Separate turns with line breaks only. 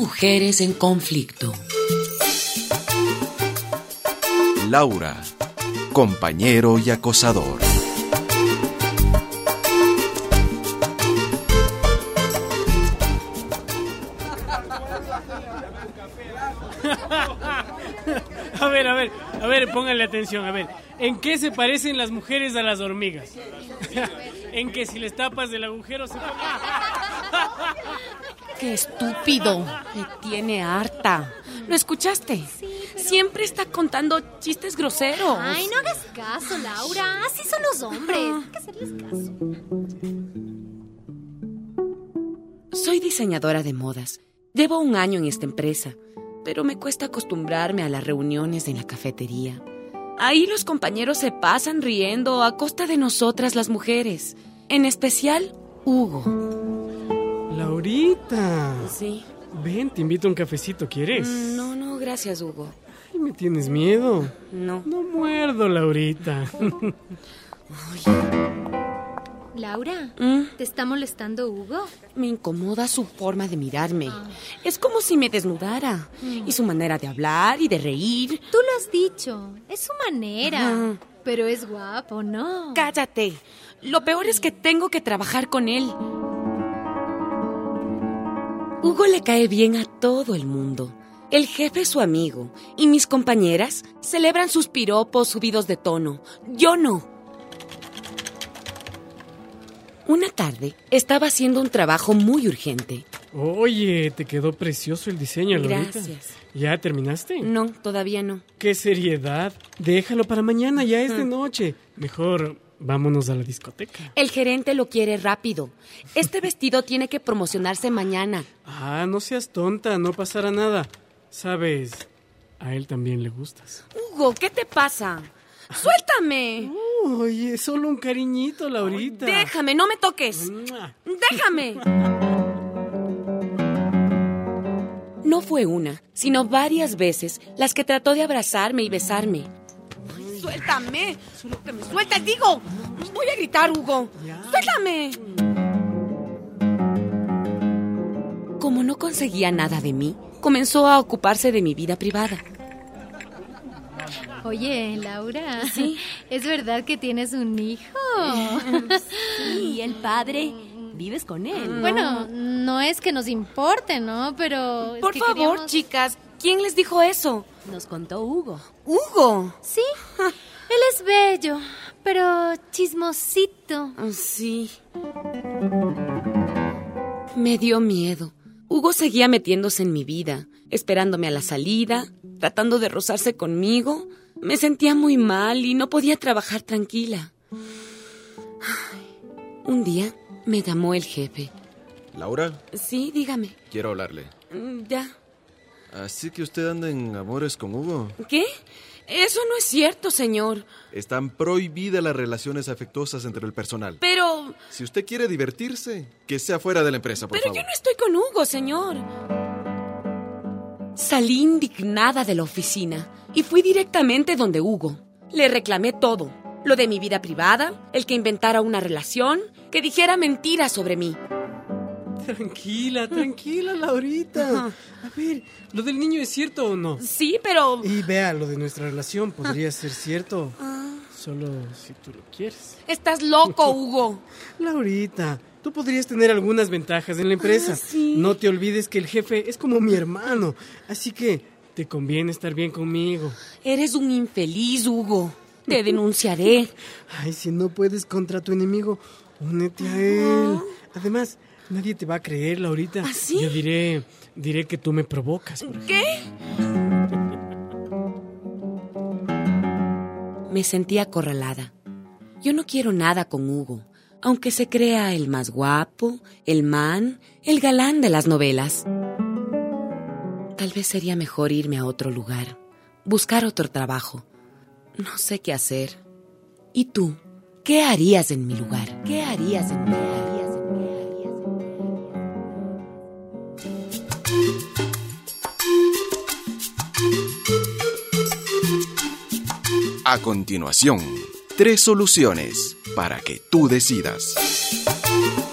Mujeres en conflicto.
Laura, compañero y acosador.
A ver, pónganle atención, a ver. ¿En qué se parecen las mujeres a las hormigas? En que si les tapas del agujero se...
¡Qué estúpido! Me tiene harta. ¿Lo escuchaste?
Sí, pero...
Siempre está contando chistes groseros.
Ay, no hagas caso, Laura. Así son los hombres. Hay que hacerles caso.
Soy diseñadora de modas. Llevo 1 año en esta empresa, pero me cuesta acostumbrarme a las reuniones en la cafetería. Ahí los compañeros se pasan riendo a costa de nosotras las mujeres. En especial, Hugo.
Laurita.
Sí.
Ven, te invito a un cafecito, ¿quieres?
No, gracias, Hugo.
Ay, ¿me tienes miedo?
No.
No muerdo, Laurita.
Laura, ¿te está molestando Hugo?
Me incomoda su forma de mirarme. Es como si me desnudara. Y su manera de hablar y de reír.
Tú lo has dicho. Es su manera. Pero es guapo, ¿no?
Cállate. Lo peor es que tengo que trabajar con él. Hugo le cae bien a todo el mundo. El jefe es su amigo. Y mis compañeras celebran sus piropos subidos de tono. Yo no. Una tarde estaba haciendo un trabajo muy urgente.
Oye, te quedó precioso el diseño, Laurita.
Gracias.
¿Ya terminaste?
No, todavía no.
¡Qué seriedad! Déjalo para mañana, ya es de noche. Mejor vámonos a la discoteca.
El gerente lo quiere rápido. Este vestido tiene que promocionarse mañana.
Ah, no seas tonta, no pasará nada. Sabes, a él también le gustas.
Hugo, ¿qué te pasa? ¡Suéltame!
Oye, solo un cariñito, Laurita.
Déjame, no me toques. ¡Déjame! No fue una, sino varias veces las que trató de abrazarme y besarme. ¡Suéltame! ¡Que me sueltes, digo! Voy a gritar, Hugo. ¡Suéltame! Como no conseguía nada de mí, comenzó a ocuparse de mi vida privada.
Oye, Laura,
¿Sí?
¿Es verdad que tienes un hijo?
Sí, el padre. ¿Vives con él?
Bueno, no es que nos importe, ¿no? Pero... es
Por
que
favor,
queríamos...
chicas, ¿quién les dijo eso?
Nos contó Hugo.
¡Hugo!
Sí, él es bello, pero chismosito.
Sí. Me dio miedo. Hugo seguía metiéndose en mi vida, esperándome a la salida, tratando de rozarse conmigo. Me sentía muy mal y no podía trabajar tranquila. Un día me llamó el jefe.
Laura,
Sí, dígame.
quiero hablarle.
Ya.
Así que usted anda en amores con Hugo.
¿Qué? Eso no es cierto, señor.
Están prohibidas las relaciones afectuosas entre el personal.
Pero
Si usted quiere divertirse, que sea fuera de la empresa, por favor.
yo no estoy con Hugo, señor. Salí indignada de la oficina y fui directamente donde Hugo. Le reclamé todo. Lo de mi vida privada, el que inventara una relación, que dijera mentiras sobre mí.
Tranquila, Laurita. A ver, ¿lo del niño es cierto o no?
Sí, pero...
Y vea, lo de nuestra relación podría ser cierto. Solo si tú lo quieres.
Estás loco, Hugo.
Laurita, tú podrías tener algunas ventajas en la empresa.
Sí.
No te olvides que el jefe es como mi hermano. Así que te conviene estar bien conmigo.
Eres un infeliz, Hugo. Te denunciaré.
Ay, si no puedes contra tu enemigo, únete a él. Además, nadie te va a creer, Laurita.
¿Ah, sí?
Yo diré que tú me provocas. Por ejemplo.
¿Qué? Me sentí acorralada. Yo no quiero nada con Hugo, aunque se crea el más guapo, el man, el galán de las novelas. Tal vez sería mejor irme a otro lugar, buscar otro trabajo. No sé qué hacer. ¿Y tú? ¿Qué harías en mi lugar? ¿Qué harías en mi lugar?
A continuación, 3 soluciones para que tú decidas.